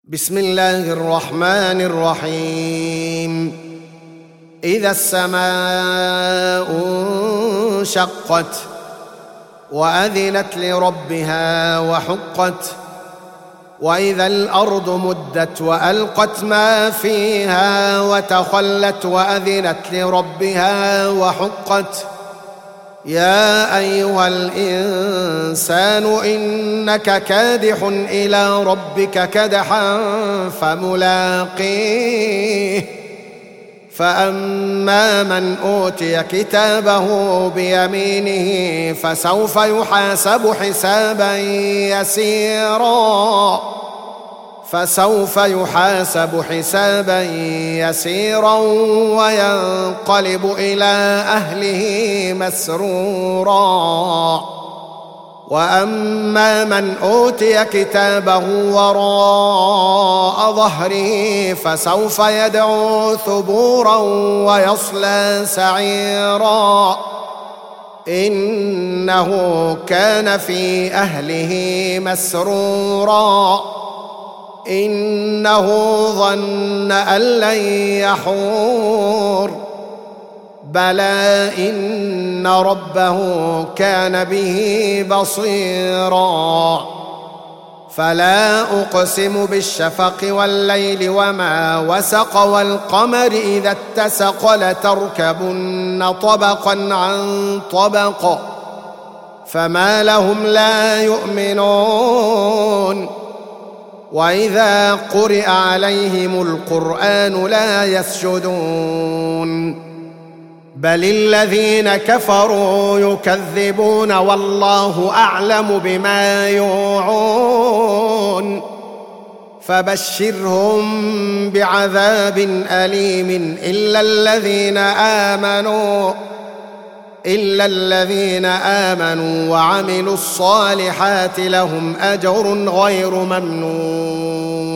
بسم الله الرحمن الرحيم. إذا السماء انشقت وأذنت لربها وحقت وإذا الأرض مدت وألقت ما فيها وتخلت وأذنت لربها وحقت يا أيها الإنسان إنك كادح إلى ربك كدحا فملاقيه فأما من أوتي كتابه بيمينه فسوف يحاسب حسابا يسيرا وينقلب إلى أهله مسرورا وأما من أوتي كتابه وراء ظهره فسوف يدعو ثبورا ويصلى سعيرا إنه كان في أهله مسرورا إنه ظن أن لن يحور بلى إن ربه كان به بصيرا فلا أقسم بالشفق والليل وما وسق والقمر إذا اتسق لتركبن طبقا عن طبق فما لهم لا يؤمنون وإذا قرئ عليهم القرآن لا يسجدون بل الذين كفروا يكذبون والله أعلم بما يوعون فبشرهم بعذاب أليم إلا الذين آمنوا وعملوا الصالحات لهم أجر غير ممنون